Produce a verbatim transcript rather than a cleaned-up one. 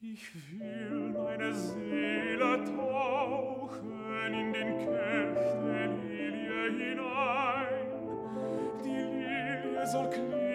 Ich will meine Seele tauchen in den Kelch der Lilie hinein. Die Lilie soll klingen